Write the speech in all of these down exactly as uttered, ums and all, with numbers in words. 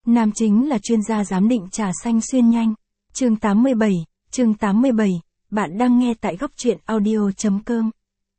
Nam chính là chuyên gia giám định trà xanh xuyên nhanh. Chương tám mươi bảy, chương tám mươi bảy, bạn đang nghe tại góc truyện audio.com.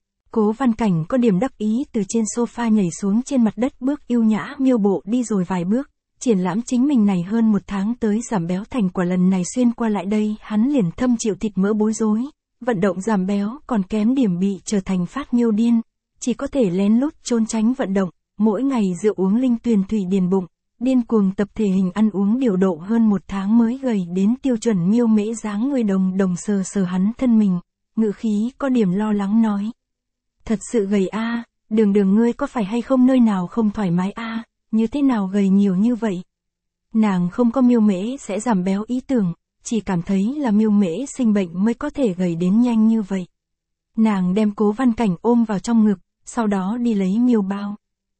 Cố Văn Cảnh có điểm đắc ý từ trên sofa nhảy xuống trên mặt đất, bước yêu nhã miêu bộ đi rồi vài bước, triển lãm chính mình này hơn một tháng tới giảm béo thành quả. Lần này xuyên qua lại đây hắn liền thâm chịu thịt mỡ bối rối, vận động giảm béo còn kém điểm bị trở thành phát miêu điên, chỉ có thể lén lút trốn tránh vận động, mỗi ngày rượu uống linh tuyền thủy điền bụng, điên cuồng tập thể hình ăn uống điều độ, hơn một tháng mới gầy đến tiêu chuẩn miêu mễ dáng người. Đồng đồng sờ sờ hắn thân mình, ngữ khí có điểm lo lắng nói. Thật sự gầy a, à, đường đường ngươi có phải hay không nơi nào không thoải mái a, à, như thế nào gầy nhiều như vậy? Nàng không có miêu mễ sẽ giảm béo ý tưởng, chỉ cảm thấy là miêu mễ sinh bệnh mới có thể gầy đến nhanh như vậy. Nàng đem Cố Văn Cảnh ôm vào trong ngực, sau đó đi lấy miêu bao.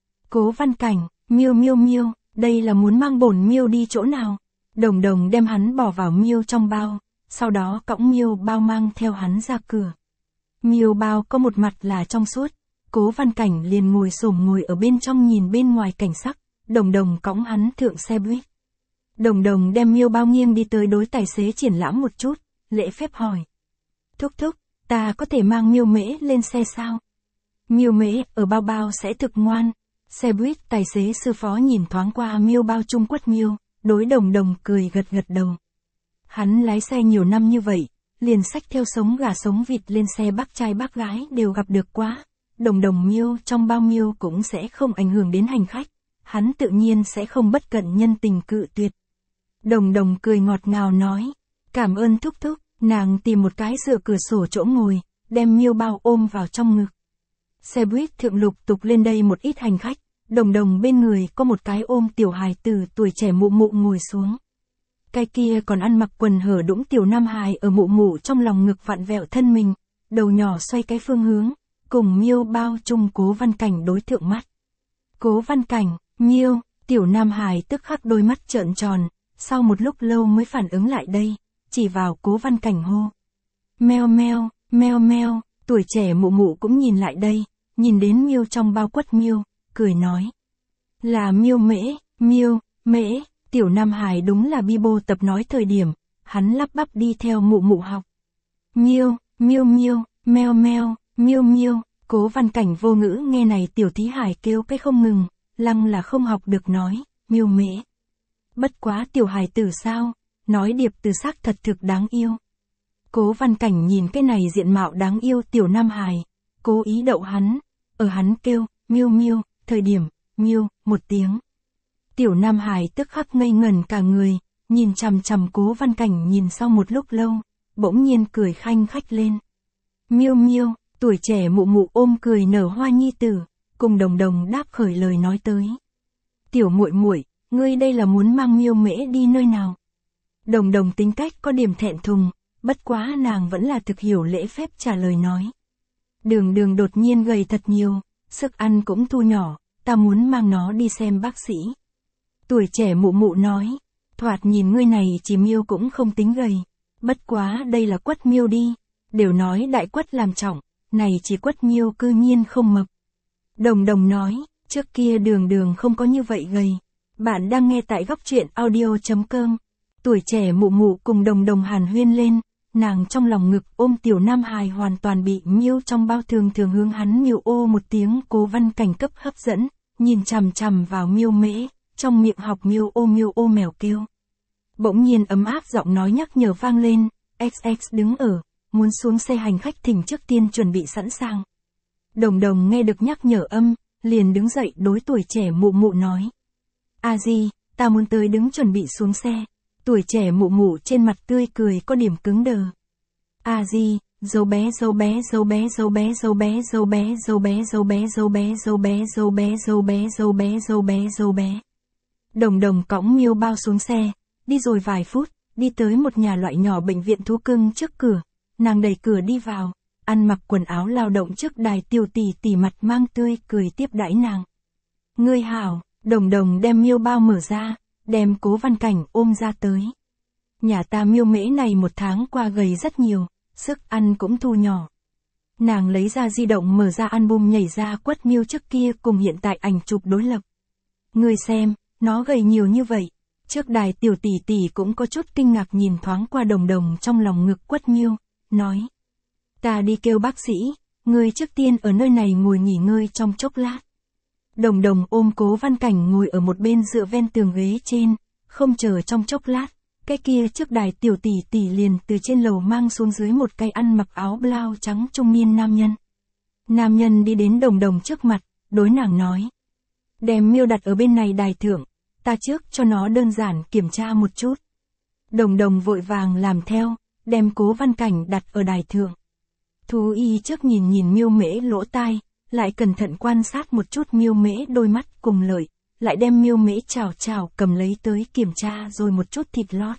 Cố Văn Cảnh, miêu miêu miêu, đây là muốn mang bổn miêu đi chỗ nào? Đồng đồng đem hắn bỏ vào miêu trong bao, sau đó cõng miêu bao mang theo hắn ra cửa. Miêu bao có một mặt là trong suốt, Cố Văn Cảnh liền ngồi xổm ngồi ở bên trong nhìn bên ngoài cảnh sắc, đồng đồng cõng hắn thượng xe buýt. Đồng đồng đem miêu bao nghiêng đi tới đối tài xế triển lãm một chút, lễ phép hỏi. Thúc thúc, ta có thể mang miêu mễ lên xe sao? Miêu mễ ở bao bao sẽ thực ngoan. Xe buýt tài xế sư phó nhìn thoáng qua miêu bao Trung Quất miêu, đối đồng đồng cười gật gật đầu. Hắn lái xe nhiều năm như vậy, liền xách theo sống gà sống vịt lên xe, bác trai bác gái đều gặp được quá. Đồng đồng miêu trong bao miêu cũng sẽ không ảnh hưởng đến hành khách, hắn tự nhiên sẽ không bất cẩn nhân tình cự tuyệt. Đồng đồng cười ngọt ngào nói, cảm ơn thúc thúc. Nàng tìm một cái dựa cửa sổ chỗ ngồi, đem miêu bao ôm vào trong ngực. Xe buýt thượng lục tục lên đây một ít hành khách, đồng đồng bên người có một cái ôm tiểu hài tử tuổi trẻ mụ mụ ngồi xuống. Cái kia còn ăn mặc quần hở đũng tiểu nam hài ở mụ mụ trong lòng ngực vặn vẹo thân mình, đầu nhỏ xoay cái phương hướng, cùng miêu bao chung Cố Văn Cảnh đối thượng mắt. Cố Văn Cảnh, miêu, tiểu nam hài tức khắc đôi mắt trợn tròn, sau một lúc lâu mới phản ứng lại đây, chỉ vào Cố Văn Cảnh hô. Meo meo, meo meo, tuổi trẻ mụ mụ cũng nhìn lại đây, nhìn đến miêu trong bao quất miêu, cười nói. Là miêu mễ, miêu, mễ, tiểu nam hài đúng là Bibo tập nói thời điểm, hắn lắp bắp đi theo mụ mụ học. Miêu, miêu miêu, meo meo, miêu miêu, Cố Văn Cảnh vô ngữ nghe này tiểu thí hài kêu cái không ngừng, lăng là không học được nói, miêu mễ. Bất quá tiểu hài tử sao, nói điệp từ sắc thật thực đáng yêu. Cố Văn Cảnh nhìn cái này diện mạo đáng yêu tiểu nam hài, cố ý đậu hắn, ở hắn kêu, miêu miêu, thời điểm, miêu, một tiếng. Tiểu nam hài tức khắc ngây ngẩn cả người, nhìn chằm chằm Cố Văn Cảnh nhìn sau một lúc lâu, bỗng nhiên cười khanh khách lên. Miêu miêu, tuổi trẻ mụ mụ ôm cười nở hoa nhi tử, cùng đồng đồng đáp khởi lời nói tới. Tiểu muội muội, ngươi đây là muốn mang miêu mễ đi nơi nào? Đồng đồng tính cách có điểm thẹn thùng, bất quá nàng vẫn là thực hiểu lễ phép trả lời nói. Đường đường đột nhiên gầy thật nhiều, sức ăn cũng thu nhỏ, ta muốn mang nó đi xem bác sĩ. Tuổi trẻ mụ mụ nói, thoạt nhìn ngươi này chỉ miêu cũng không tính gầy, bất quá đây là quất miêu đi, đều nói đại quất làm trọng, này chỉ quất miêu cư nhiên không mập. Đồng đồng nói, trước kia đường đường không có như vậy gầy. Bạn đang nghe tại góc truyện audio.com. Tuổi trẻ mụ mụ cùng đồng đồng hàn huyên lên, nàng trong lòng ngực ôm tiểu nam hài hoàn toàn bị miêu trong bao thường thường hướng hắn miêu ô một tiếng. Cố Văn Cảnh cấp hấp dẫn, nhìn chằm chằm vào miêu mễ, trong miệng học miêu ô miêu ô mèo kêu. Bỗng nhiên ấm áp giọng nói nhắc nhở vang lên, ích ích đứng ở, muốn xuống xe hành khách thỉnh trước tiên chuẩn bị sẵn sàng. Đồng đồng nghe được nhắc nhở âm, liền đứng dậy đối tuổi trẻ mụ mụ nói. A Di, ta muốn tới đứng chuẩn bị xuống xe. Tuổi trẻ mụ mụ trên mặt tươi cười có điểm cứng đờ. A Di, dâu bé dâu bé dâu bé dâu bé dâu bé dâu bé dâu bé dâu bé dâu bé dâu bé dâu bé dâu bé dâu bé dâu bé dâu bé. Đồng đồng cõng miêu bao xuống xe, đi rồi vài phút, đi tới một nhà loại nhỏ bệnh viện thú cưng trước cửa, nàng đẩy cửa đi vào, ăn mặc quần áo lao động trước đài tiểu tỷ tỷ mặt mang tươi cười tiếp đãi nàng. Ngươi hảo. Đồng đồng đem miêu bao mở ra, đem Cố Văn Cảnh ôm ra tới. Nhà ta miêu mễ này một tháng qua gầy rất nhiều, sức ăn cũng thu nhỏ. Nàng lấy ra di động mở ra album nhảy ra quất miêu trước kia cùng hiện tại ảnh chụp đối lập. Ngươi xem, nó gầy nhiều như vậy, Trước đài tiểu tỷ tỷ cũng có chút kinh ngạc nhìn thoáng qua Đồng Đồng trong lòng ngực Quất Miêu, nói. Ta đi kêu bác sĩ, ngươi trước tiên ở nơi này ngồi nghỉ ngơi trong chốc lát. Đồng Đồng ôm Cố Văn Cảnh ngồi ở một bên dựa ven tường ghế trên, không chờ trong chốc lát, cái kia trước đài tiểu tỷ tỷ liền từ trên lầu mang xuống dưới một cái ăn mặc áo blau trắng trung niên nam nhân. Nam nhân đi đến Đồng Đồng trước mặt, đối nàng nói. Đem Miêu đặt ở bên này đài thượng, ta trước cho nó đơn giản kiểm tra một chút. Đồng Đồng vội vàng làm theo, đem Cố Văn Cảnh đặt ở đài thượng. Thú y trước nhìn nhìn Miêu Mễ lỗ tai, lại cẩn thận quan sát một chút Miêu Mễ đôi mắt cùng lợi, lại đem Miêu Mễ chào chào cầm lấy tới kiểm tra rồi một chút thịt lót.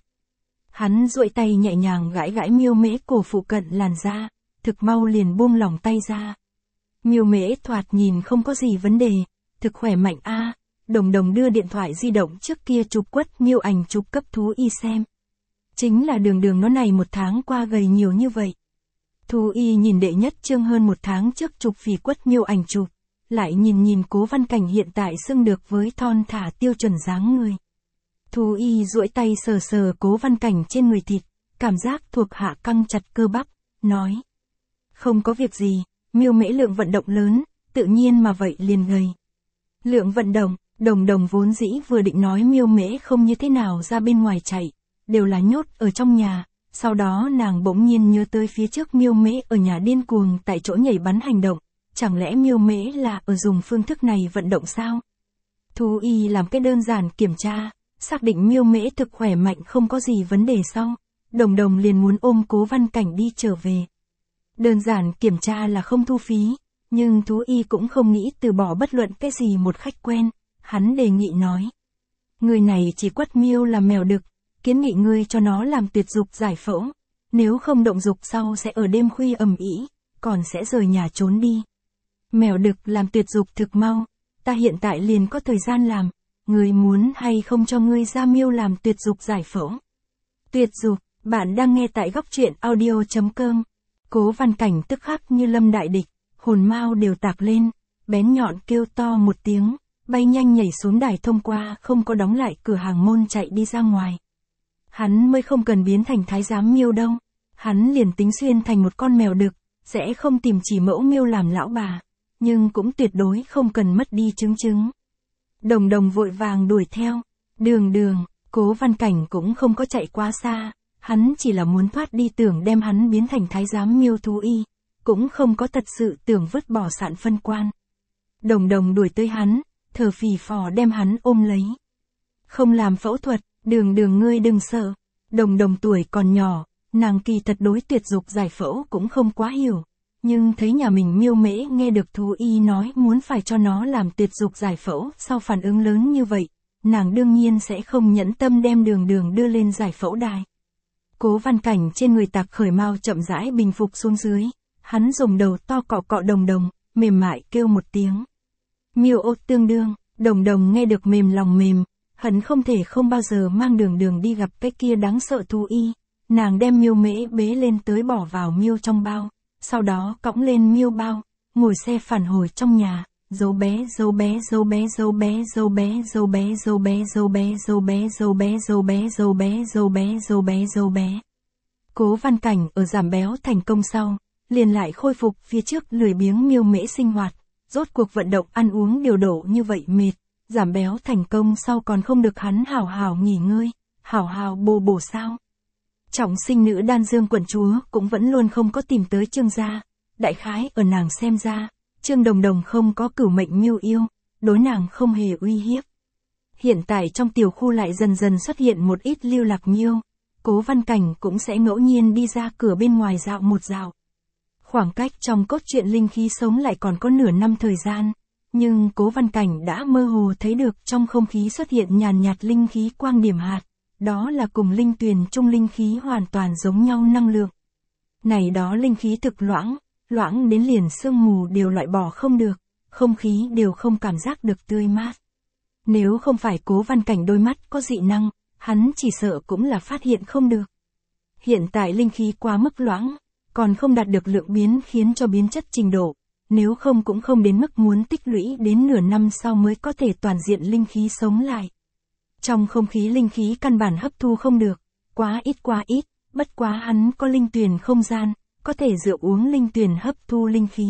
Hắn duỗi tay nhẹ nhàng gãi gãi Miêu Mễ cổ phụ cận làn da, thực mau liền buông lỏng tay ra. Miêu Mễ thoạt nhìn không có gì vấn đề, thực khỏe mạnh a. À. Đồng Đồng đưa điện thoại di động trước kia chụp Quất Miêu ảnh chụp cấp thú y xem. Chính là đường đường nó này một tháng qua gầy nhiều như vậy. Thú y nhìn đệ nhất chương hơn một tháng trước chụp vì Quất Miêu ảnh chụp, lại nhìn nhìn Cố Văn Cảnh hiện tại xưng được với thon thả tiêu chuẩn dáng người. Thú y duỗi tay sờ sờ Cố Văn Cảnh trên người thịt, cảm giác thuộc hạ căng chặt cơ bắp, nói. Không có việc gì, Miêu Mễ lượng vận động lớn, tự nhiên mà vậy liền gầy. Lượng vận động, Đồng Đồng vốn dĩ vừa định nói Miêu Mễ không như thế nào ra bên ngoài chạy, đều là nhốt ở trong nhà, sau đó nàng bỗng nhiên nhớ tới phía trước Miêu Mễ ở nhà điên cuồng tại chỗ nhảy bắn hành động, chẳng lẽ Miêu Mễ là ở dùng phương thức này vận động sao? Thú y làm cái đơn giản kiểm tra, xác định Miêu Mễ thực khỏe mạnh không có gì vấn đề sau, Đồng Đồng liền muốn ôm Cố Văn Cảnh đi trở về. Đơn giản kiểm tra là không thu phí, nhưng thú y cũng không nghĩ từ bỏ bất luận cái gì một khách quen, hắn đề nghị nói. Người này chỉ Quất Miêu là mèo đực, kiến nghị ngươi cho nó làm tuyệt dục giải phẫu, nếu không động dục sau sẽ ở đêm khuya ầm ĩ, còn sẽ rời nhà trốn đi. Mèo đực làm tuyệt dục thực mau, ta hiện tại liền có thời gian làm, ngươi muốn hay không cho ngươi ra Miêu làm tuyệt dục giải phẫu. Tuyệt dục, bạn đang nghe tại góc truyện audio chấm com. Cố Văn Cảnh tức khắc như lâm đại địch, hồn mau đều tạc lên, bén nhọn kêu to một tiếng, bay nhanh nhảy xuống đài thông qua không có đóng lại cửa hàng môn chạy đi ra ngoài. Hắn mới không cần biến thành thái giám Miêu đâu, hắn liền tính xuyên thành một con mèo đực, sẽ không tìm chỉ mẫu Miêu làm lão bà, nhưng cũng tuyệt đối không cần mất đi chứng chứng. Đồng Đồng vội vàng đuổi theo, đường đường, Cố Văn Cảnh cũng không có chạy quá xa, hắn chỉ là muốn thoát đi tưởng đem hắn biến thành thái giám Miêu thú y, cũng không có thật sự tưởng vứt bỏ sạn phân quan. Đồng Đồng đuổi tới hắn, thở phì phò đem hắn ôm lấy. Không làm phẫu thuật, đường đường ngươi đừng sợ. Đồng Đồng tuổi còn nhỏ, nàng kỳ thật đối tuyệt dục giải phẫu cũng không quá hiểu. Nhưng thấy nhà mình Miêu Mễ nghe được thú y nói muốn phải cho nó làm tuyệt dục giải phẫu sau phản ứng lớn như vậy, nàng đương nhiên sẽ không nhẫn tâm đem đường đường đưa lên giải phẫu đài. Cố Văn Cảnh trên người tạc khởi mau chậm rãi bình phục xuống dưới, hắn dùng đầu to cọ cọ Đồng Đồng, mềm mại kêu một tiếng. Miêu ô tương đương, Đồng Đồng nghe được mềm lòng mềm, hắn không thể không bao giờ mang đường đường đi gặp cái kia đáng sợ thú y, nàng đem Miêu Mễ bế lên tới bỏ vào Miêu trong bao, sau đó cõng lên Miêu bao, ngồi xe phản hồi trong nhà, dấu bé dấu bé dấu bé dấu bé dấu bé dấu bé dấu bé dấu bé dấu bé dấu bé dấu bé dấu bé dấu bé dấu bé dấu bé. Cố Văn Cảnh ở giảm béo thành công sau, liền lại khôi phục phía trước lười biếng Miêu Mễ sinh hoạt, rốt cuộc vận động ăn uống điều độ như vậy mệt, giảm béo thành công sau còn không được hắn hào hào nghỉ ngơi, hào hào bổ bổ sao. Trọng sinh nữ đan dương quận chúa cũng vẫn luôn không có tìm tới Trương gia, đại khái ở nàng xem ra, Trương Đồng Đồng không có cửu mệnh Miêu yêu, đối nàng không hề uy hiếp. Hiện tại trong tiểu khu lại dần dần xuất hiện một ít lưu lạc Miêu, Cố Văn Cảnh cũng sẽ ngẫu nhiên đi ra cửa bên ngoài dạo một dạo. Khoảng cách trong cốt truyện linh khí sống lại còn có nửa năm thời gian, nhưng Cố Văn Cảnh đã mơ hồ thấy được trong không khí xuất hiện nhàn nhạt linh khí quang điểm hạt, đó là cùng linh tuyền trung linh khí hoàn toàn giống nhau năng lượng. Này đó linh khí thực loãng, loãng đến liền sương mù đều loại bỏ không được, không khí đều không cảm giác được tươi mát. Nếu không phải Cố Văn Cảnh đôi mắt có dị năng, hắn chỉ sợ cũng là phát hiện không được. Hiện tại linh khí quá mức loãng, còn không đạt được lượng biến khiến cho biến chất trình độ, nếu không cũng không đến mức muốn tích lũy đến nửa năm sau mới có thể toàn diện linh khí sống lại. Trong không khí linh khí căn bản hấp thu không được, quá ít quá ít, bất quá hắn có linh tuyền không gian, có thể dựa uống linh tuyền hấp thu linh khí.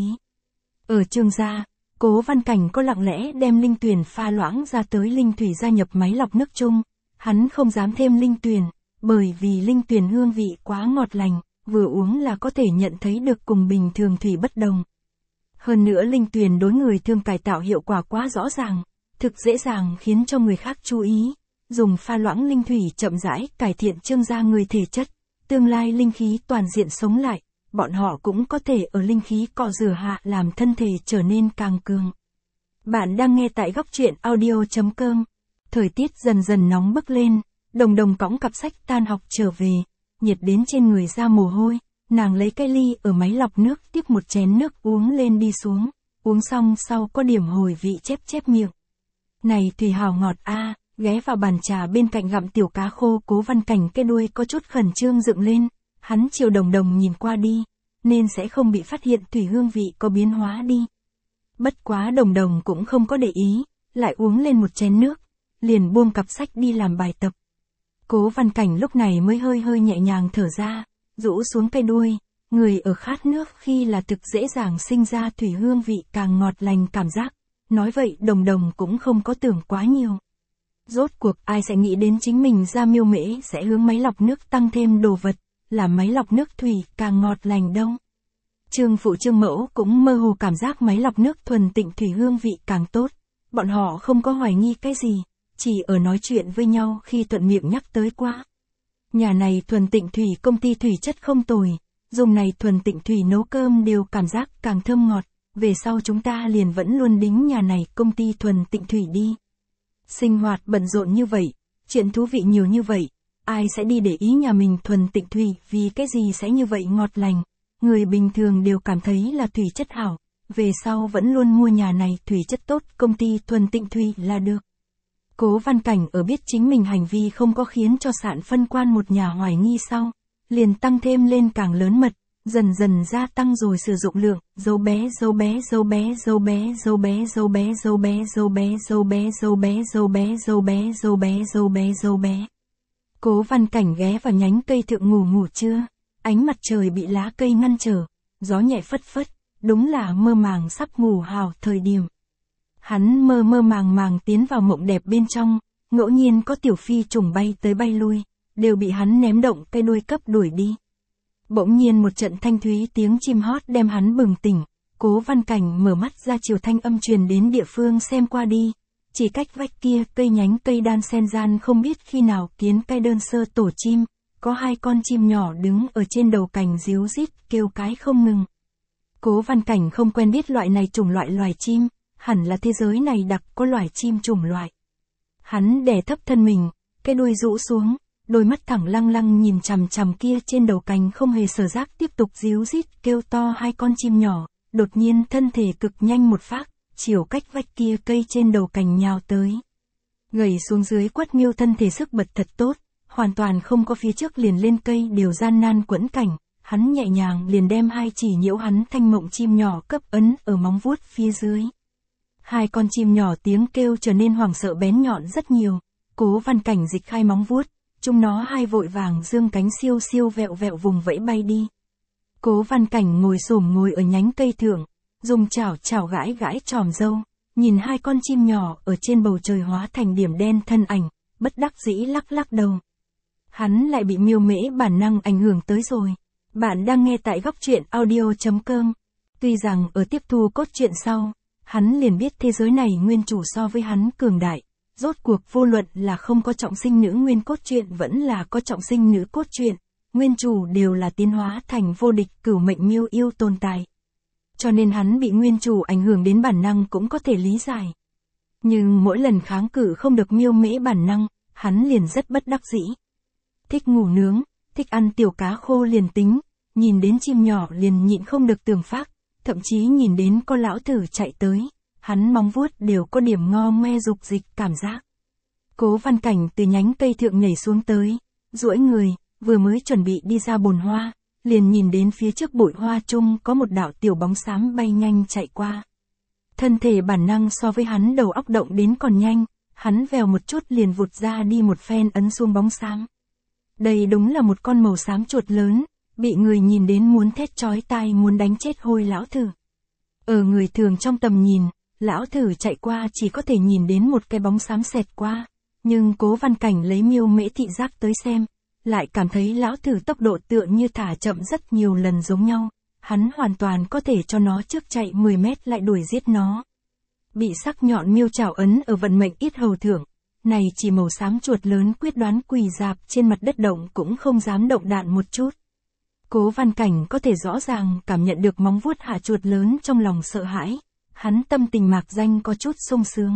Ở Trương gia, Cố Văn Cảnh có lặng lẽ đem linh tuyền pha loãng ra tới linh thủy gia nhập máy lọc nước chung, hắn không dám thêm linh tuyền, bởi vì linh tuyền hương vị quá ngọt lành, vừa uống là có thể nhận thấy được cùng bình thường thủy bất đồng. Hơn nữa linh tuyền đối người thương cải tạo hiệu quả quá rõ ràng, thực dễ dàng khiến cho người khác chú ý, dùng pha loãng linh thủy chậm rãi cải thiện Trương gia người thể chất, tương lai linh khí toàn diện sống lại, bọn họ cũng có thể ở linh khí cọ rửa hạ làm thân thể trở nên càng cường. Bạn đang nghe tại góc truyện audio chấm com. Thời tiết dần dần nóng bức lên, Đồng Đồng cõng cặp sách tan học trở về, nhiệt đến trên người ra mồ hôi, nàng lấy cái ly ở máy lọc nước tiếp một chén nước uống lên đi xuống, uống xong sau có điểm hồi vị chép chép miệng. Này thủy hào ngọt a, ghé vào bàn trà bên cạnh gặm tiểu cá khô. Cố Văn Cảnh cái đuôi có chút khẩn trương dựng lên, hắn chiều Đồng Đồng nhìn qua đi, nên sẽ không bị phát hiện thủy hương vị có biến hóa đi. Bất quá Đồng Đồng cũng không có để ý, lại uống lên một chén nước, liền buông cặp sách đi làm bài tập. Cố Văn Cảnh lúc này mới hơi hơi nhẹ nhàng thở ra, rũ xuống cái đuôi, người ở khát nước khi là thực dễ dàng sinh ra thủy hương vị càng ngọt lành cảm giác, nói vậy Đồng Đồng cũng không có tưởng quá nhiều. Rốt cuộc ai sẽ nghĩ đến chính mình ra miêu mễ sẽ hướng máy lọc nước tăng thêm đồ vật, làm máy lọc nước thủy càng ngọt lành đâu. Trương phụ Trương mẫu cũng mơ hồ cảm giác máy lọc nước thuần tịnh thủy hương vị càng tốt, bọn họ không có hoài nghi cái gì, chỉ ở nói chuyện với nhau khi thuận miệng nhắc tới quá. Nhà này thuần tịnh thủy công ty thủy chất không tồi, dùng này thuần tịnh thủy nấu cơm đều cảm giác càng thơm ngọt, về sau chúng ta liền vẫn luôn đính nhà này công ty thuần tịnh thủy đi. Sinh hoạt bận rộn như vậy, chuyện thú vị nhiều như vậy, ai sẽ đi để ý nhà mình thuần tịnh thủy vì cái gì sẽ như vậy ngọt lành, người bình thường đều cảm thấy là thủy chất hảo, về sau vẫn luôn mua nhà này thủy chất tốt công ty thuần tịnh thủy là được. Cố Văn Cảnh ở biết chính mình hành vi không có khiến cho Sạn phân quan một nhà hoài nghi sau, liền tăng thêm lên càng lớn mật, dần dần gia tăng rồi sử dụng lượng, dấu bé dấu bé dấu bé dấu bé dấu bé dấu bé dấu bé dấu bé dấu bé dấu bé dấu bé dấu bé dấu bé dấu bé dấu bé. Cố Văn Cảnh ghé vào nhánh cây thượng ngủ ngủ trưa, ánh mặt trời bị lá cây ngăn trở, gió nhẹ phất phất, đúng là mơ màng sắp ngủ hào thời điểm. Hắn mơ mơ màng màng tiến vào mộng đẹp bên trong, ngẫu nhiên có tiểu phi trùng bay tới bay lui, đều bị hắn ném động cây đuôi cấp đuổi đi. Bỗng nhiên một trận thanh thúy tiếng chim hót đem hắn bừng tỉnh, Cố Văn Cảnh mở mắt ra chiều thanh âm truyền đến địa phương xem qua đi, chỉ cách vách kia cây nhánh cây đan sen gian không biết khi nào kiến cây đơn sơ tổ chim, có hai con chim nhỏ đứng ở trên đầu cành ríu rít kêu cái không ngừng. Cố Văn Cảnh không quen biết loại này chủng loại loài chim, hẳn là thế giới này đặc có loài chim chủng loại. Hắn đè thấp thân mình, cái đuôi rũ xuống, đôi mắt thẳng lăng lăng nhìn chằm chằm kia trên đầu cành không hề sở giác tiếp tục ríu rít kêu to hai con chim nhỏ, đột nhiên thân thể cực nhanh một phát, chiều cách vách kia cây trên đầu cành nhào tới. Gầy xuống dưới quất miêu thân thể sức bật thật tốt, hoàn toàn không có phía trước liền lên cây đều gian nan quẫn cảnh, hắn nhẹ nhàng liền đem hai chỉ nhiễu hắn thanh mộng chim nhỏ cấp ấn ở móng vuốt phía dưới. Hai con chim nhỏ tiếng kêu trở nên hoảng sợ bén nhọn rất nhiều, Cố Văn Cảnh dịch khai móng vuốt, chúng nó hai vội vàng dương cánh siêu siêu vẹo vẹo vùng vẫy bay đi. Cố Văn Cảnh ngồi xổm ngồi ở nhánh cây thượng, dùng chảo chảo gãi gãi tròm râu, nhìn hai con chim nhỏ ở trên bầu trời hóa thành điểm đen thân ảnh, bất đắc dĩ lắc lắc đầu. Hắn lại bị miêu mễ bản năng ảnh hưởng tới rồi. Bạn đang nghe tại góc truyện audio chấm com. Tuy rằng ở tiếp thu cốt truyện sau, hắn liền biết thế giới này nguyên chủ so với hắn cường đại, rốt cuộc vô luận là không có trọng sinh nữ nguyên cốt truyện vẫn là có trọng sinh nữ cốt truyện, nguyên chủ đều là tiến hóa thành vô địch cửu mệnh miêu yêu tồn tại. Cho nên hắn bị nguyên chủ ảnh hưởng đến bản năng cũng có thể lý giải. Nhưng mỗi lần kháng cự không được miêu mễ bản năng, hắn liền rất bất đắc dĩ. Thích ngủ nướng, thích ăn tiểu cá khô liền tính, nhìn đến chim nhỏ liền nhịn không được tưởng phác, thậm chí nhìn đến con lão tử chạy tới, hắn móng vuốt đều có điểm ngo ngoe dục dịch cảm giác. Cố Văn Cảnh từ nhánh cây thượng nhảy xuống tới, duỗi người, vừa mới chuẩn bị đi ra bồn hoa, liền nhìn đến phía trước bụi hoa chung có một đạo tiểu bóng xám bay nhanh chạy qua. Thân thể bản năng so với hắn đầu óc động đến còn nhanh, hắn vèo một chút liền vụt ra đi một phen ấn xuống bóng xám. Đây đúng là một con màu xám chuột lớn, bị người nhìn đến muốn thét chói tai muốn đánh chết hôi lão thử. Ở người thường trong tầm nhìn, lão thử chạy qua chỉ có thể nhìn đến một cái bóng xám xẹt qua, nhưng Cố Văn Cảnh lấy miêu mễ thị giác tới xem, lại cảm thấy lão thử tốc độ tựa như thả chậm rất nhiều lần giống nhau, hắn hoàn toàn có thể cho nó trước chạy mười mét lại đuổi giết nó. Bị sắc nhọn miêu chảo ấn ở vận mệnh ít hầu thưởng, này chỉ màu xám chuột lớn quyết đoán quỳ dạp trên mặt đất động cũng không dám động đạn một chút. Cố Văn Cảnh có thể rõ ràng cảm nhận được móng vuốt hạ chuột lớn trong lòng sợ hãi, hắn tâm tình mạc danh có chút sung sướng.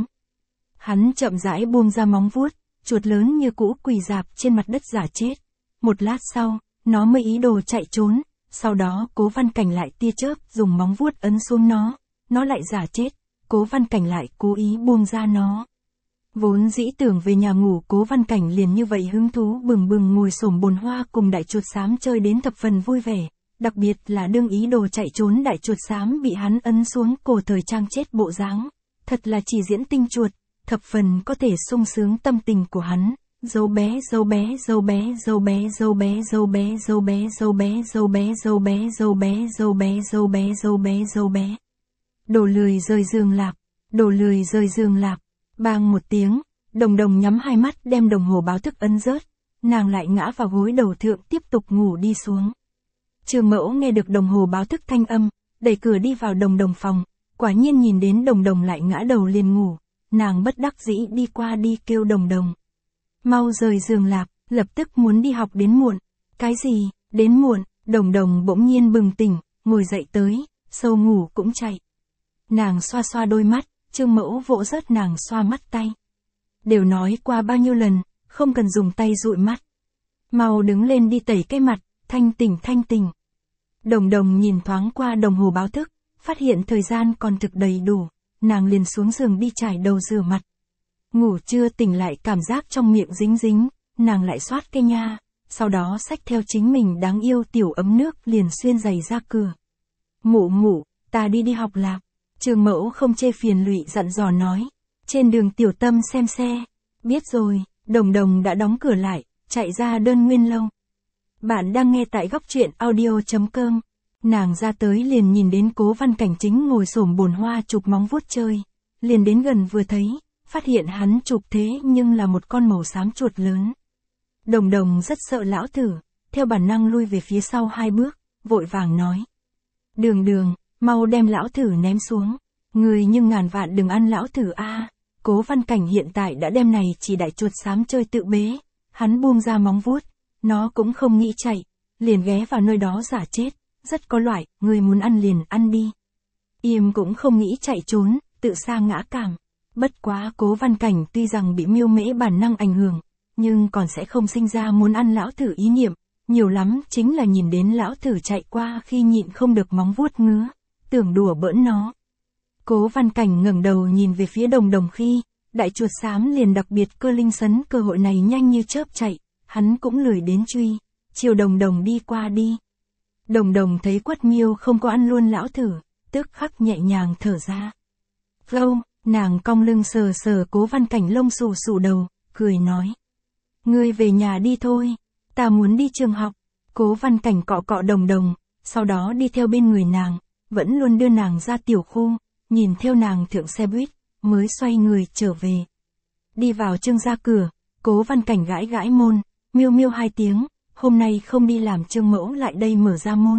Hắn chậm rãi buông ra móng vuốt, chuột lớn như cũ quỳ dạp trên mặt đất giả chết. Một lát sau, nó mới ý đồ chạy trốn, sau đó Cố Văn Cảnh lại tia chớp dùng móng vuốt ấn xuống nó, nó lại giả chết, Cố Văn Cảnh lại cố ý buông ra nó. Vốn dĩ tưởng về nhà ngủ Cố Văn Cảnh liền như vậy hứng thú bừng bừng ngồi xổm bồn hoa cùng đại chuột xám chơi đến thập phần vui vẻ, đặc biệt là đương ý đồ chạy trốn đại chuột xám bị hắn ấn xuống cổ thời trang chết bộ dáng, thật là chỉ diễn tinh chuột, thập phần có thể sung sướng tâm tình của hắn. Dâu bé dâu bé dâu bé dâu bé dâu bé dâu bé dâu bé dâu bé dâu bé dâu bé dâu bé dâu bé dâu bé dâu bé dâu bé. Đồ lười rời giường lạp, đồ lười rời giường lạp. Bang một tiếng, Đồng Đồng nhắm hai mắt đem đồng hồ báo thức ấn rớt, nàng lại ngã vào gối đầu thượng tiếp tục ngủ đi xuống. Trương Mẫu nghe được đồng hồ báo thức thanh âm, đẩy cửa đi vào Đồng Đồng phòng, quả nhiên nhìn đến Đồng Đồng lại ngã đầu liền ngủ, nàng bất đắc dĩ đi qua đi kêu Đồng Đồng. Mau rời giường lạp, lập tức muốn đi học đến muộn. Cái gì, đến muộn, Đồng Đồng bỗng nhiên bừng tỉnh, ngồi dậy tới, sâu ngủ cũng chạy. Nàng xoa xoa đôi mắt, Trương Mẫu vỗ rớt nàng xoa mắt tay. Đều nói qua bao nhiêu lần, không cần dùng tay dụi mắt. Mau đứng lên đi tẩy cái mặt, thanh tỉnh thanh tỉnh. Đồng Đồng nhìn thoáng qua đồng hồ báo thức, phát hiện thời gian còn thực đầy đủ, nàng liền xuống giường đi chải đầu rửa mặt. Ngủ chưa tỉnh lại cảm giác trong miệng dính dính, nàng lại xoát cây nha, sau đó xách theo chính mình đáng yêu tiểu ấm nước liền xuyên giày ra cửa. Mụ mụ, ta đi đi học lạp. Trương Mẫu không chê phiền lụy dặn dò nói. Trên đường Tiểu Tâm xem xe. Biết rồi, Đồng Đồng đã đóng cửa lại, chạy ra đơn nguyên lâu. Bạn đang nghe tại góc truyện audio chấm com. Nàng ra tới liền nhìn đến Cố Văn Cảnh chính ngồi xổm bồn hoa chụp móng vuốt chơi. Liền đến gần vừa thấy, phát hiện hắn chụp thế nhưng là một con màu xám chuột lớn. Đồng Đồng rất sợ lão thử, theo bản năng lui về phía sau hai bước, vội vàng nói. Đường đường, mau đem lão thử ném xuống. Người nhưng ngàn vạn đừng ăn lão thử a. Cố Văn Cảnh hiện tại đã đem này chỉ đại chuột xám chơi tự bế. Hắn buông ra móng vuốt, nó cũng không nghĩ chạy, liền ghé vào nơi đó giả chết, rất có loại, người muốn ăn liền ăn đi. Im cũng không nghĩ chạy trốn, tự sa ngã cảm. Bất quá Cố Văn Cảnh tuy rằng bị miêu mễ bản năng ảnh hưởng, nhưng còn sẽ không sinh ra muốn ăn lão thử ý niệm, nhiều lắm chính là nhìn đến lão thử chạy qua khi nhịn không được móng vuốt ngứa, tưởng đùa bỡn nó. Cố Văn Cảnh ngẩng đầu nhìn về phía Đồng Đồng khi, đại chuột xám liền đặc biệt cơ linh sấn cơ hội này nhanh như chớp chạy, hắn cũng lười đến truy, chiều Đồng Đồng đi qua đi. Đồng Đồng thấy quất miêu không có ăn luôn lão thử, tức khắc nhẹ nhàng thở ra. Gâu, nàng cong lưng sờ sờ Cố Văn Cảnh lông xù xù đầu, cười nói. Ngươi về nhà đi thôi, ta muốn đi trường học. Cố Văn Cảnh cọ cọ Đồng Đồng, sau đó đi theo bên người nàng, vẫn luôn đưa nàng ra tiểu khu, nhìn theo nàng thượng xe buýt, mới xoay người trở về. Đi vào Trương gia cửa, Cố Văn Cảnh gãi gãi môn, miêu miêu hai tiếng, hôm nay không đi làm Trương Mẫu lại đây mở ra môn.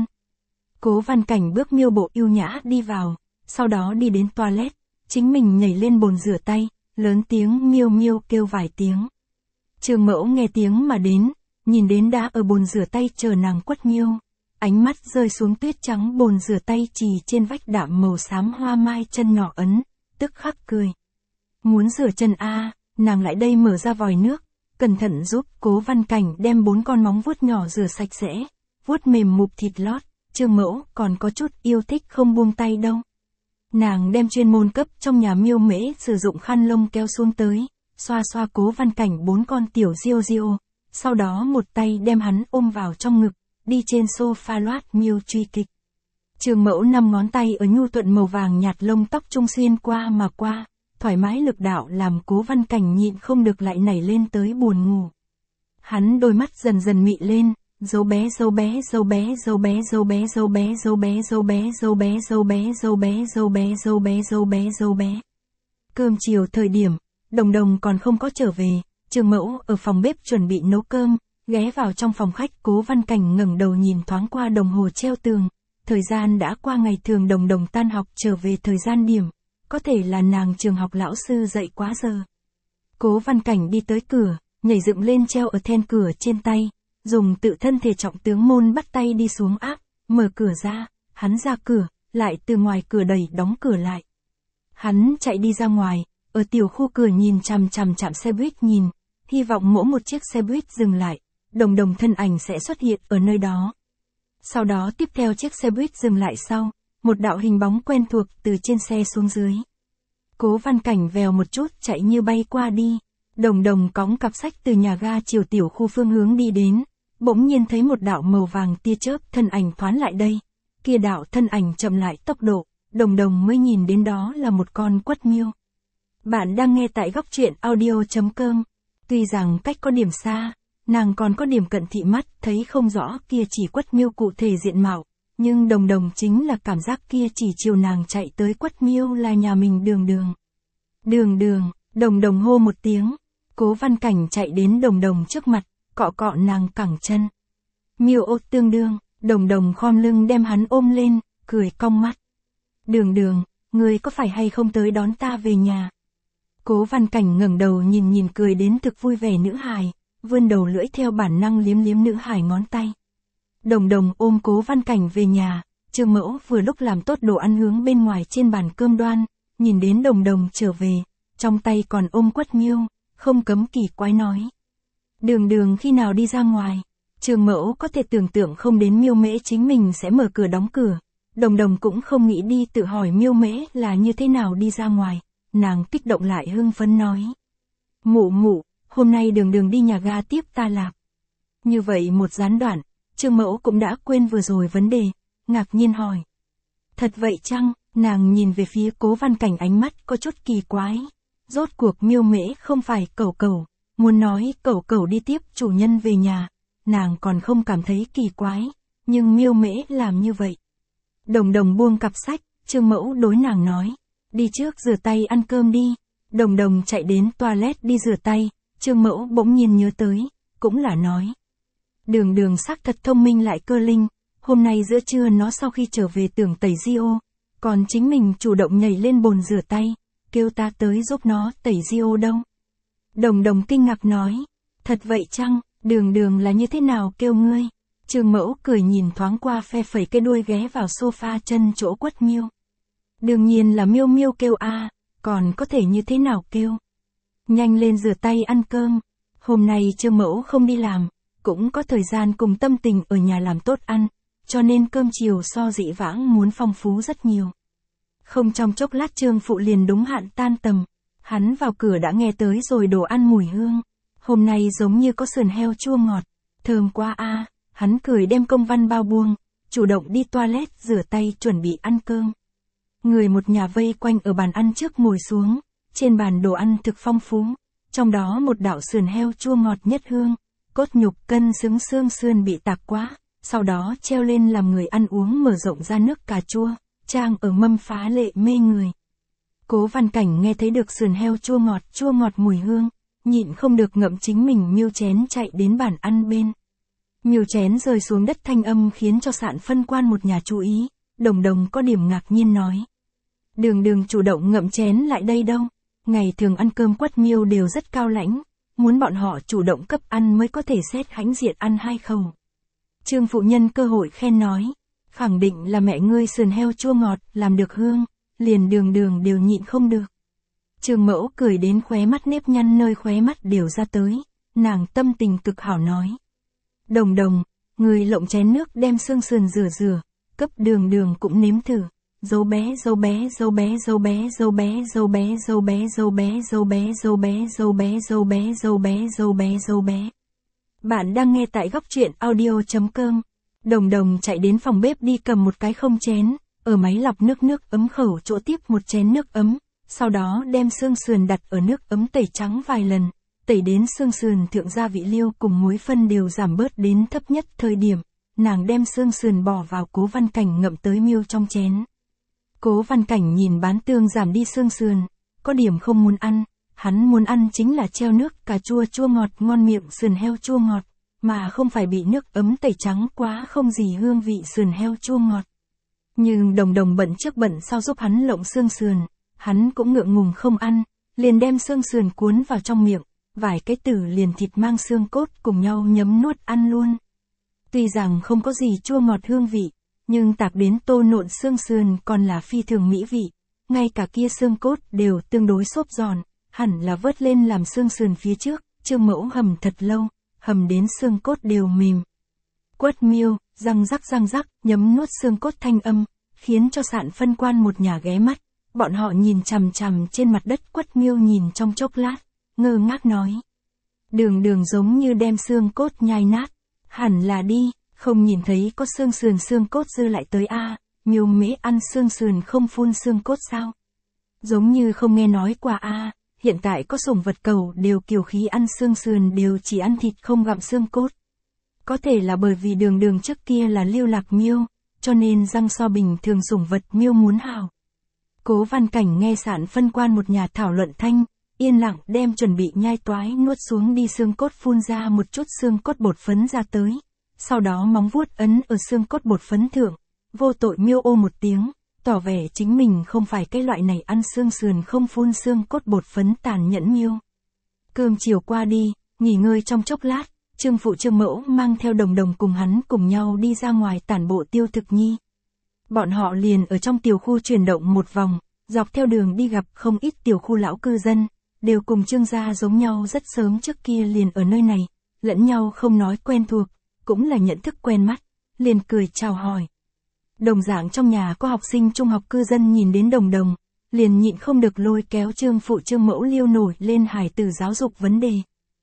Cố Văn Cảnh bước miêu bộ yêu nhã đi vào, sau đó đi đến toilet, chính mình nhảy lên bồn rửa tay, lớn tiếng miêu miêu kêu vài tiếng. Trương Mẫu nghe tiếng mà đến, nhìn đến đã ở bồn rửa tay chờ nàng quất miêu, ánh mắt rơi xuống tuyết trắng bồn rửa tay chì trên vách đạm màu xám hoa mai chân nhỏ ấn, tức khắc cười. Muốn rửa chân a, à, nàng lại đây mở ra vòi nước, cẩn thận giúp Cố Văn Cảnh đem bốn con móng vuốt nhỏ rửa sạch sẽ, vuốt mềm mụp thịt lót, Trương Mẫu còn có chút yêu thích không buông tay đâu. Nàng đem chuyên môn cấp trong nhà miêu mễ sử dụng khăn lông kéo xuống tới, xoa xoa Cố Văn Cảnh bốn con tiểu diêu diêu, sau đó một tay đem hắn ôm vào trong ngực, đi trên sofa loát miêu truy kịch. Trương Mẫu năm ngón tay ở nhu thuận màu vàng nhạt lông tóc trung xuyên qua mà qua, thoải mái lực đạo làm Cố Văn Cảnh nhịn không được lại nảy lên tới buồn ngủ. Hắn đôi mắt dần dần mị lên, dâu bé dâu bé dâu bé dâu bé dâu bé dâu bé dâu bé dâu bé dâu bé dâu bé dâu bé dâu bé dâu bé dâu bé dâu bé. Cơm chiều thời điểm, Đồng Đồng còn không có trở về, Trương Mẫu ở phòng bếp chuẩn bị nấu cơm, ghé vào trong phòng khách. Cố Văn Cảnh ngẩng đầu nhìn thoáng qua đồng hồ treo tường, thời gian đã qua ngày thường Đồng Đồng tan học trở về thời gian điểm, có thể là nàng trường học lão sư dạy quá giờ. Cố Văn Cảnh đi tới cửa, nhảy dựng lên treo ở then cửa trên tay, dùng tự thân thể trọng tướng môn bắt tay đi xuống áp, mở cửa ra, hắn ra cửa, lại từ ngoài cửa đẩy đóng cửa lại. Hắn chạy đi ra ngoài, ở tiểu khu cửa nhìn chằm chằm chạm xe buýt nhìn, hy vọng mỗi một chiếc xe buýt dừng lại, Đồng Đồng thân ảnh sẽ xuất hiện ở nơi đó. Sau đó tiếp theo chiếc xe buýt dừng lại sau, một đạo hình bóng quen thuộc từ trên xe xuống dưới. Cố Văn Cảnh vèo một chút chạy như bay qua đi, Đồng Đồng cõng cặp sách từ nhà ga chiều tiểu khu phương hướng đi đến, bỗng nhiên thấy một đạo màu vàng tia chớp thân ảnh thoáng lại đây, kia đạo thân ảnh chậm lại tốc độ, Đồng Đồng mới nhìn đến đó là một con quất miêu. Bạn đang nghe tại góc truyện audio chấm com. Tuy rằng cách có điểm xa, nàng còn có điểm cận thị mắt thấy không rõ kia chỉ quất miêu cụ thể diện mạo, nhưng Đồng Đồng chính là cảm giác kia chỉ chiều nàng chạy tới quất miêu là nhà mình Đường Đường. Đường Đường, Đồng Đồng hô một tiếng, Cố Văn Cảnh chạy đến Đồng Đồng trước mặt, cọ cọ nàng cẳng chân. Miêu ô tương đương, Đồng Đồng khom lưng đem hắn ôm lên, cười cong mắt. Đường Đường, ngươi có phải hay không tới đón ta về nhà? Cố Văn Cảnh ngẩng đầu nhìn nhìn cười đến thực vui vẻ nữ hài, vươn đầu lưỡi theo bản năng liếm liếm nữ hài ngón tay. Đồng Đồng ôm Cố Văn Cảnh về nhà, Trương Mẫu vừa lúc làm tốt đồ ăn hướng bên ngoài trên bàn cơm đoan, nhìn đến Đồng Đồng trở về, trong tay còn ôm quất miêu, không cấm kỳ quái nói. Đường Đường khi nào đi ra ngoài? Trương Mẫu có thể tưởng tượng không đến Miêu Mễ chính mình sẽ mở cửa đóng cửa, Đồng Đồng cũng không nghĩ đi tự hỏi Miêu Mễ là như thế nào đi ra ngoài, nàng kích động lại hưng phấn nói. Mụ mụ, hôm nay Đường Đường đi nhà ga tiếp ta lạp. Như vậy một gián đoạn, Trương Mẫu cũng đã quên vừa rồi vấn đề, ngạc nhiên hỏi. Thật vậy chăng? Nàng nhìn về phía Cố Văn Cảnh ánh mắt có chút kỳ quái. Rốt cuộc Miêu Mễ không phải Cẩu Cẩu, muốn nói Cẩu Cẩu đi tiếp chủ nhân về nhà, nàng còn không cảm thấy kỳ quái, nhưng Miêu Mễ làm như vậy. Đồng Đồng buông cặp sách, Trương Mẫu đối nàng nói, đi trước rửa tay ăn cơm đi. Đồng Đồng chạy đến toilet đi rửa tay, Trương Mẫu bỗng nhiên nhớ tới, cũng là nói. Đường Đường xác thật thông minh lại cơ linh, hôm nay giữa trưa nó sau khi trở về tưởng tẩy Dio, còn chính mình chủ động nhảy lên bồn rửa tay, kêu ta tới giúp nó tẩy Dio đâu. Đồng Đồng kinh ngạc nói, thật vậy chăng, Đường Đường là như thế nào kêu ngươi? Trương Mẫu cười nhìn thoáng qua phe phẩy cái đuôi ghé vào sofa chân chỗ quất miêu. Đương nhiên là miêu miêu kêu a, còn có thể như thế nào kêu? Nhanh lên rửa tay ăn cơm, hôm nay Trương Mẫu không đi làm, cũng có thời gian cùng tâm tình ở nhà làm tốt ăn, cho nên cơm chiều so dĩ vãng muốn phong phú rất nhiều. Không trong chốc lát Trương Phụ liền đúng hạn tan tầm, hắn vào cửa đã nghe tới rồi đồ ăn mùi hương, hôm nay giống như có sườn heo chua ngọt, thơm quá a, hắn cười đem công văn bao buông, chủ động đi toilet rửa tay chuẩn bị ăn cơm. Người một nhà vây quanh ở bàn ăn trước ngồi xuống, trên bàn đồ ăn thực phong phú, trong đó một đạo sườn heo chua ngọt nhất hương, cốt nhục cân xứng xương sườn bị tạc quá, sau đó treo lên làm người ăn uống mở rộng ra nước cà chua, trang ở mâm phá lệ mê người. Cố Văn Cảnh nghe thấy được sườn heo chua ngọt chua ngọt mùi hương, nhịn không được ngậm chính mình miêu chén chạy đến bàn ăn bên. Miêu chén rơi xuống đất thanh âm khiến cho Sạn Phân Quan một nhà chú ý, Đồng Đồng có điểm ngạc nhiên nói. Đường Đường chủ động ngậm chén lại đây đâu, ngày thường ăn cơm quất miêu đều rất cao lãnh, muốn bọn họ chủ động cấp ăn mới có thể xét hãnh diện ăn hai khẩu. Trương Phụ Nhân cơ hội khen nói, khẳng định là mẹ ngươi sườn heo chua ngọt, làm được hương, liền Đường Đường đều nhịn không được. Trương Mẫu cười đến khóe mắt nếp nhăn nơi khóe mắt đều ra tới, nàng tâm tình cực hảo nói. Đồng Đồng, người lộng chén nước đem xương sườn rửa rửa, cấp Đường Đường cũng nếm thử. Dâu bé dâu bé dâu bé dâu bé dâu bé dâu bé dâu bé dâu bé dâu bé dâu bé dâu bé dâu bé dâu bé dâu bé dâu bé. Bạn đang nghe tại góc truyện audio chấm com. Đồng Đồng chạy đến phòng bếp đi cầm một cái không chén, ở máy lọc nước nước ấm khẩu chỗ tiếp một chén nước ấm, sau đó đem xương sườn đặt ở nước ấm tẩy trắng vài lần, tẩy đến xương sườn thượng gia vị liêu cùng muối phân đều giảm bớt đến thấp nhất thời điểm, nàng đem xương sườn bỏ vào Cố Văn Cảnh ngậm tới miêu trong chén. Cố Văn Cảnh nhìn bán tương giảm đi xương sườn, có điểm không muốn ăn, hắn muốn ăn chính là treo nước cà chua chua ngọt ngon miệng sườn heo chua ngọt, mà không phải bị nước ấm tẩy trắng quá không gì hương vị sườn heo chua ngọt. Nhưng Đồng Đồng bận trước bận sau giúp hắn lộng xương sườn, hắn cũng ngượng ngùng không ăn, liền đem xương sườn cuốn vào trong miệng, vài cái tử liền thịt mang xương cốt cùng nhau nhấm nuốt ăn luôn. Tuy rằng không có gì chua ngọt hương vị, nhưng tạc đến tô nộn xương sườn còn là phi thường mỹ vị, ngay cả kia xương cốt đều tương đối xốp giòn, hẳn là vớt lên làm xương sườn phía trước, Trương Mẫu hầm thật lâu, hầm đến xương cốt đều mềm. Quất miêu, răng rắc răng rắc, nhấm nuốt xương cốt thanh âm, khiến cho Sạn Phân Quan một nhà ghé mắt, bọn họ nhìn chằm chằm trên mặt đất Quất miêu nhìn trong chốc lát, ngơ ngác nói. Đường Đường giống như đem xương cốt nhai nát, hẳn là đi, không nhìn thấy có xương sườn xương cốt dư lại tới a, à, miêu mễ ăn xương sườn không phun xương cốt sao? Giống như không nghe nói qua a, à, hiện tại có sủng vật cầu đều kiều khí ăn xương sườn đều chỉ ăn thịt không gặm xương cốt. Có thể là bởi vì Đường Đường trước kia là lưu lạc miêu, cho nên răng so bình thường sủng vật miêu muốn hào. Cố Văn Cảnh nghe Sạn Phân Quan một nhà thảo luận thanh, yên lặng đem chuẩn bị nhai toái nuốt xuống đi xương cốt phun ra một chút xương cốt bột phấn ra tới, sau đó móng vuốt ấn ở xương cốt bột phấn thượng, vô tội miêu ô một tiếng, tỏ vẻ chính mình không phải cái loại này ăn xương sườn không phun xương cốt bột phấn tàn nhẫn miêu. Cơm chiều qua đi, nghỉ ngơi trong chốc lát, Trương Phụ Trương Mẫu mang theo Đồng Đồng cùng hắn cùng nhau đi ra ngoài tản bộ tiêu thực nhi. Bọn họ liền ở trong tiểu khu chuyển động một vòng, dọc theo đường đi gặp không ít tiểu khu lão cư dân, đều cùng Trương gia giống nhau rất sớm trước kia liền ở nơi này, lẫn nhau không nói quen thuộc, cũng là nhận thức quen mắt, liền cười chào hỏi. Đồng dạng trong nhà có học sinh trung học cư dân nhìn đến Đồng Đồng, liền nhịn không được lôi kéo Trương Phụ Trương Mẫu liêu nổi lên hài tử giáo dục vấn đề.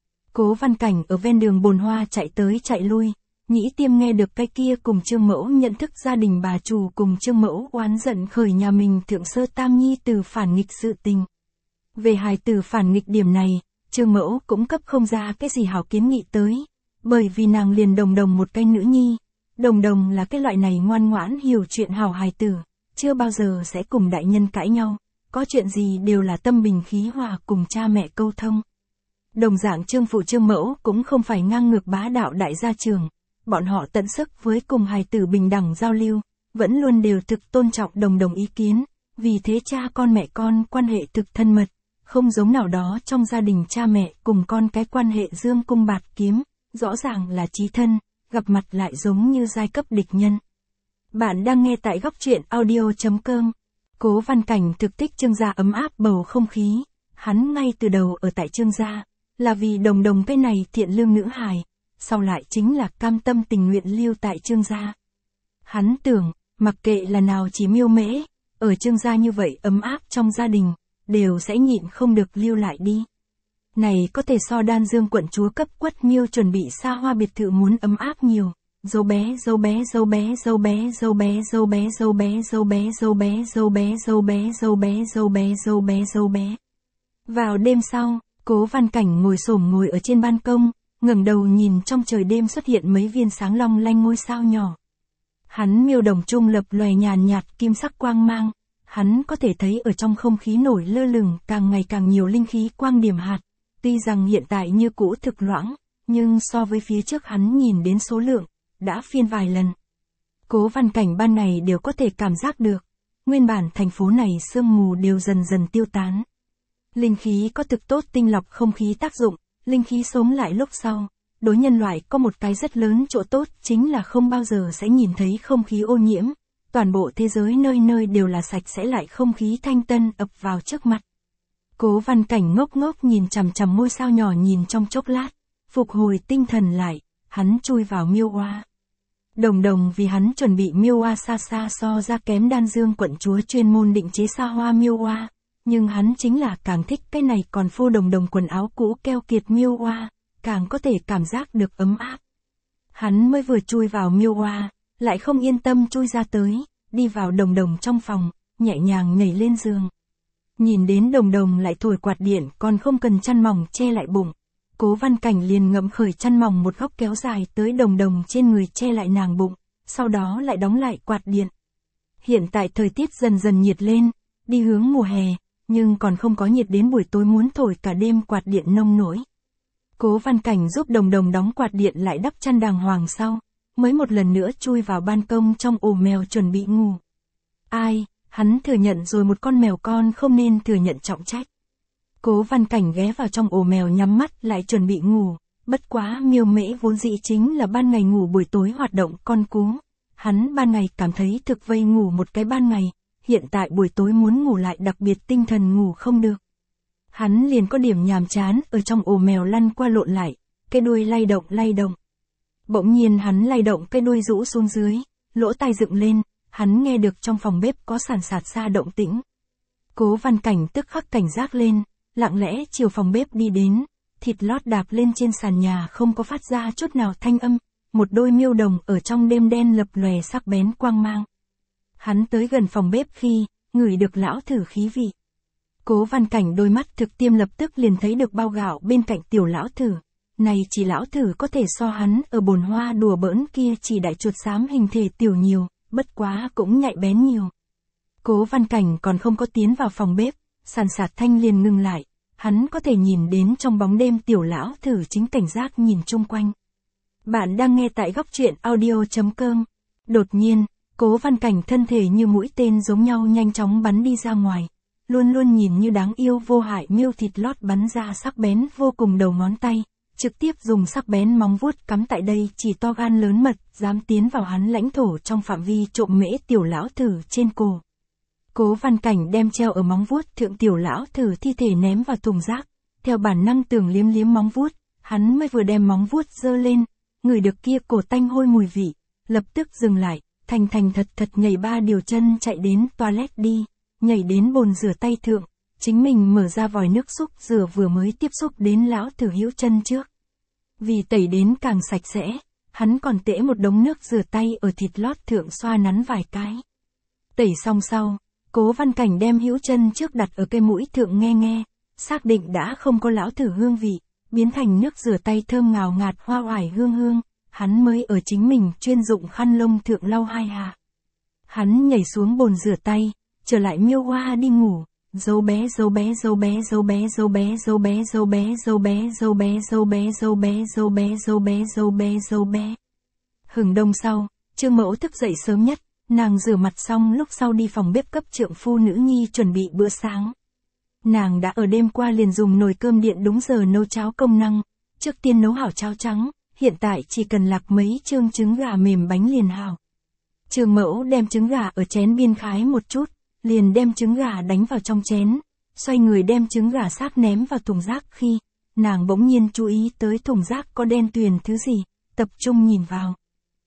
Cố Văn Cảnh ở ven đường bồn hoa chạy tới chạy lui, Nhĩ Tiêm nghe được cái kia cùng Trương Mẫu nhận thức gia đình bà chủ cùng Trương Mẫu oán giận khởi nhà mình thượng sơ tam nhi từ phản nghịch sự tình. Về hài tử phản nghịch điểm này, Trương Mẫu cũng cấp không ra cái gì hảo kiến nghị tới, bởi vì nàng liền Đồng Đồng một cái nữ nhi, Đồng Đồng là cái loại này ngoan ngoãn hiểu chuyện hảo hài tử, chưa bao giờ sẽ cùng đại nhân cãi nhau, có chuyện gì đều là tâm bình khí hòa cùng cha mẹ câu thông. Đồng dạng Trương Phụ Trương Mẫu cũng không phải ngang ngược bá đạo đại gia trường, bọn họ tận sức với cùng hài tử bình đẳng giao lưu, vẫn luôn đều thực tôn trọng Đồng Đồng ý kiến, vì thế cha con mẹ con quan hệ thực thân mật, không giống nào đó trong gia đình cha mẹ cùng con cái quan hệ dương cung bạt kiếm, rõ ràng là chí thân, gặp mặt lại giống như giai cấp địch nhân. Bạn đang nghe tại góc truyện audio chấm com. Cố Văn Cảnh thực thích Trương gia ấm áp bầu không khí, hắn ngay từ đầu ở tại Trương gia, là vì Đồng Đồng cái này thiện lương nữ hài, sau lại chính là cam tâm tình nguyện lưu tại Trương gia. Hắn tưởng, mặc kệ là nào chỉ miêu mễ, ở Trương gia như vậy ấm áp trong gia đình, đều sẽ nhịn không được lưu lại đi. Này có thể so Đan Dương quận chúa cấp Quất miêu chuẩn bị xa hoa biệt thự muốn ấm áp nhiều. Dâu bé dâu bé dâu bé dâu bé dâu bé dâu bé dâu bé dâu bé dâu bé dâu bé dâu bé dâu bé dâu bé dâu bé dâu bé. Vào đêm sau, Cố Văn Cảnh ngồi xổm ngồi ở trên ban công, ngẩng đầu nhìn trong trời đêm xuất hiện mấy viên sáng long lanh ngôi sao nhỏ. Hắn miêu đồng trung lập lòe nhàn nhạt kim sắc quang mang, hắn có thể thấy ở trong không khí nổi lơ lửng càng ngày càng nhiều linh khí quang điểm hạt, tuy rằng hiện tại như cũ thực loãng, nhưng so với phía trước hắn nhìn đến số lượng, đã phiên vài lần. Cố Văn Cảnh ban này đều có thể cảm giác được, nguyên bản thành phố này sương mù đều dần dần tiêu tán. Linh khí có thực tốt tinh lọc không khí tác dụng, linh khí sống lại lúc sau, đối nhân loại có một cái rất lớn chỗ tốt chính là không bao giờ sẽ nhìn thấy không khí ô nhiễm, toàn bộ thế giới nơi nơi đều là sạch sẽ lại không khí thanh tân ập vào trước mặt. Cố Văn Cảnh ngốc ngốc nhìn chằm chằm ngôi sao nhỏ nhìn trong chốc lát, phục hồi tinh thần lại, hắn chui vào miêu oa. Đồng Đồng vì hắn chuẩn bị miêu oa xa xa so ra kém Đan Dương quận chúa chuyên môn định chế xa hoa miêu oa, nhưng hắn chính là càng thích cái này còn phô Đồng Đồng quần áo cũ keo kiệt miêu oa, càng có thể cảm giác được ấm áp. Hắn mới vừa chui vào miêu oa, lại không yên tâm chui ra tới, đi vào Đồng Đồng trong phòng, nhẹ nhàng nhảy lên giường. Nhìn đến Đồng Đồng lại thổi quạt điện còn không cần chăn mỏng che lại bụng. Cố Văn Cảnh liền ngậm khởi chăn mỏng một góc kéo dài tới Đồng Đồng trên người che lại nàng bụng, sau đó lại đóng lại quạt điện. Hiện tại thời tiết dần dần nhiệt lên, đi hướng mùa hè, nhưng còn không có nhiệt đến buổi tối muốn thổi cả đêm quạt điện nông nổi. Cố Văn Cảnh giúp Đồng Đồng đóng quạt điện lại đắp chăn đàng hoàng sau, mới một lần nữa chui vào ban công trong ổ mèo chuẩn bị ngủ. Ai, hắn thừa nhận rồi một con mèo con không nên thừa nhận trọng trách. Cố Văn Cảnh ghé vào trong ổ mèo nhắm mắt lại chuẩn bị ngủ, bất quá Miêu Mễ vốn dĩ chính là ban ngày ngủ buổi tối hoạt động con cú. Hắn ban ngày cảm thấy thực vây ngủ một cái ban ngày, hiện tại buổi tối muốn ngủ lại đặc biệt tinh thần ngủ không được. Hắn liền có điểm nhàm chán ở trong ổ mèo lăn qua lộn lại, cái đuôi lay động lay động. Bỗng nhiên hắn lay động cái đuôi rũ xuống dưới, lỗ tai dựng lên, hắn nghe được trong phòng bếp có sàn sạt ra động tĩnh. Cố Văn Cảnh tức khắc cảnh giác lên, lặng lẽ chiều phòng bếp đi đến, thịt lót đạp lên trên sàn nhà không có phát ra chút nào thanh âm, một đôi miêu đồng ở trong đêm đen lập lòe sắc bén quang mang. Hắn tới gần phòng bếp khi, ngửi được lão thử khí vị. Cố Văn Cảnh đôi mắt thực tiêm lập tức liền thấy được bao gạo bên cạnh tiểu lão thử. Này chỉ lão thử có thể so hắn ở bồn hoa đùa bỡn kia chỉ đại chuột xám hình thể tiểu nhiều, bất quá cũng nhạy bén nhiều. Cố Văn Cảnh còn không có tiến vào phòng bếp, sàn sạt thanh liền ngừng lại, hắn có thể nhìn đến trong bóng đêm tiểu lão thử chính cảnh giác nhìn chung quanh. Bạn đang nghe tại góc truyện audio chấm com. Đột nhiên, Cố Văn Cảnh thân thể như mũi tên giống nhau nhanh chóng bắn đi ra ngoài, luôn luôn nhìn như đáng yêu vô hại miêu thịt lót bắn ra sắc bén vô cùng đầu ngón tay, trực tiếp dùng sắc bén móng vuốt cắm tại đây chỉ to gan lớn mật, dám tiến vào hắn lãnh thổ trong phạm vi trộm mễ tiểu lão thử trên cổ. Cố Văn Cảnh đem treo ở móng vuốt thượng tiểu lão thử thi thể ném vào thùng rác, theo bản năng tưởng liếm liếm móng vuốt, hắn mới vừa đem móng vuốt giơ lên, ngửi được kia cổ tanh hôi mùi vị, lập tức dừng lại, thành thành thật thật nhảy ba điều chân chạy đến toilet đi, nhảy đến bồn rửa tay thượng, chính mình mở ra vòi nước xúc rửa vừa mới tiếp xúc đến lão thử hữu chân trước. Vì tẩy đến càng sạch sẽ, hắn còn tễ một đống nước rửa tay ở thịt lót thượng xoa nắn vài cái. Tẩy xong sau, Cố Văn Cảnh đem hữu chân trước đặt ở cây mũi thượng nghe nghe, xác định đã không có lão thử hương vị, biến thành nước rửa tay thơm ngào ngạt hoa oải hương hương, hắn mới ở chính mình chuyên dụng khăn lông thượng lau hai hạ. Hắn nhảy xuống bồn rửa tay, trở lại miêu hoa đi ngủ, dâu bé dâu bé dâu bé dâu bé dâu bé dâu bé dâu bé dâu bé dâu bé dâu bé dâu bé dâu bé dâu bé dâu bé dâu bé. Hừng đông sau, Trương Mẫu thức dậy sớm nhất, nàng rửa mặt xong lúc sau đi phòng bếp cấp trượng phu nữ nhi chuẩn bị bữa sáng. Nàng đã ở đêm qua liền dùng nồi cơm điện đúng giờ nấu cháo công năng, trước tiên nấu hảo cháo trắng, hiện tại chỉ cần lạc mấy chương trứng gà mềm bánh liền hảo. Trương Mẫu đem trứng gà ở chén biên khái một chút, liền đem trứng gà đánh vào trong chén, xoay người đem trứng gà xác ném vào thùng rác khi, nàng bỗng nhiên chú ý tới thùng rác có đen tuyền thứ gì, tập trung nhìn vào.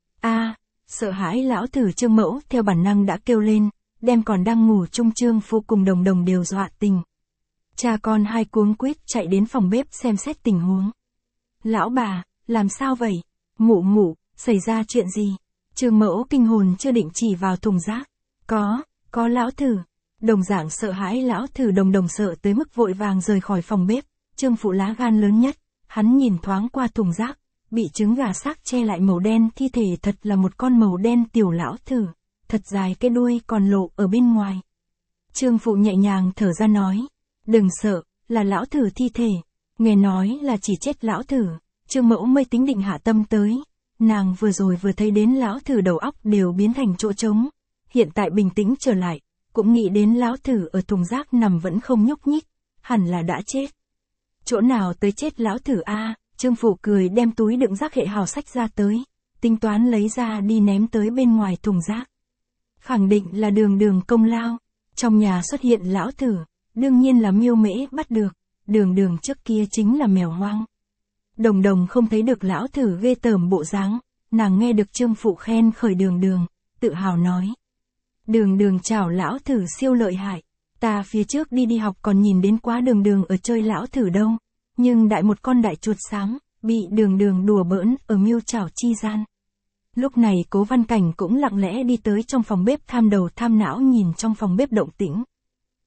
A, sợ hãi lão thử Trương Mẫu theo bản năng đã kêu lên, đem còn đang ngủ chung Trương Phu cùng Đồng Đồng đều dọa tình. Cha con hai cuống quýt chạy đến phòng bếp xem xét tình huống. Lão bà, làm sao vậy? Mụ mụ, xảy ra chuyện gì? Trương Mẫu kinh hồn chưa định chỉ vào thùng rác. Có, có lão thử. Đồng dạng sợ hãi lão thử Đồng Đồng sợ tới mức vội vàng rời khỏi phòng bếp. Trương Phụ lá gan lớn nhất, hắn nhìn thoáng qua thùng rác, bị trứng gà xác che lại màu đen thi thể thật là một con màu đen tiểu lão thử, thật dài cái đuôi còn lộ ở bên ngoài. Trương Phụ nhẹ nhàng thở ra nói, đừng sợ, là lão thử thi thể. Nghe nói là chỉ chết lão thử, Trương Mẫu mới tính định hạ tâm tới. Nàng vừa rồi vừa thấy đến lão thử đầu óc đều biến thành chỗ trống, hiện tại bình tĩnh trở lại, cũng nghĩ đến lão thử ở thùng rác nằm vẫn không nhúc nhích, hẳn là đã chết. Chỗ nào tới chết lão thử a? Trương Phụ cười đem túi đựng rác hệ hào sách ra tới, tính toán lấy ra đi ném tới bên ngoài thùng rác. Khẳng định là Đường Đường công lao, trong nhà xuất hiện lão thử, đương nhiên là Miêu Mễ bắt được, Đường Đường trước kia chính là mèo hoang. Đồng Đồng không thấy được lão thử ghê tởm bộ dáng, nàng nghe được Trương Phụ khen khởi Đường Đường, tự hào nói. Đường Đường chào lão thử siêu lợi hại, ta phía trước đi đi học còn nhìn đến quá Đường Đường ở chơi lão thử đâu, nhưng đại một con đại chuột xám, bị Đường Đường đùa bỡn ở miêu chảo chi gian. Lúc này Cố Văn Cảnh cũng lặng lẽ đi tới trong phòng bếp tham đầu tham não nhìn trong phòng bếp động tĩnh.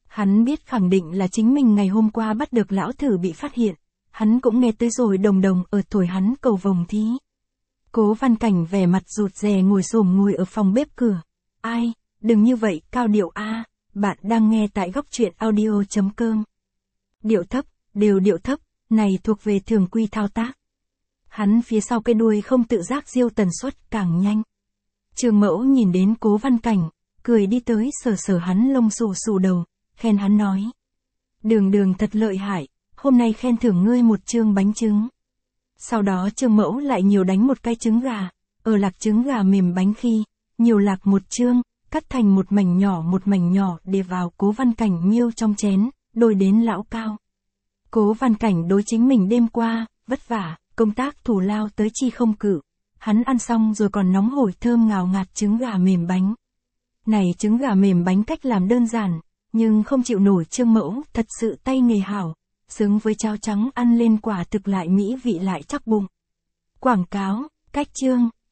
Hắn biết khẳng định là chính mình ngày hôm qua bắt được lão thử bị phát hiện. Hắn cũng nghe tới rồi đồng đồng ở thổi hắn cầu vồng thí. Cố Văn Cảnh vẻ mặt rụt rè ngồi xổm ngồi ở phòng bếp cửa. Ai, đừng như vậy, cao điệu a, bạn đang nghe tại góc truyện audio.com. Điệu thấp, đều điệu thấp, này thuộc về thường quy thao tác. Hắn phía sau cái đuôi không tự giác diêu tần suất càng nhanh. Trường Mẫu nhìn đến Cố Văn Cảnh, cười đi tới sờ sờ hắn lông xù xù đầu, khen hắn nói. Đường đường thật lợi hại, hôm nay khen thưởng ngươi một chương bánh trứng. Sau đó Trường Mẫu lại nhiều đánh một cái trứng gà, ở lạc trứng gà mềm bánh khi, nhiều lạc một chương, cắt thành một mảnh nhỏ một mảnh nhỏ để vào Cố Văn Cảnh miêu trong chén, đôi đến lão cao. Cố Văn Cảnh đối chính mình đêm qua, vất vả, công tác thù lao tới chi không cự. Hắn ăn xong rồi còn nóng hổi thơm ngào ngạt trứng gà mềm bánh. Này trứng gà mềm bánh cách làm đơn giản, nhưng không chịu nổi Trương Mẫu, thật sự tay nghề hảo, xứng với cháo trắng ăn lên quả thực lại mỹ vị lại chắc bụng. Quảng cáo, cách chương.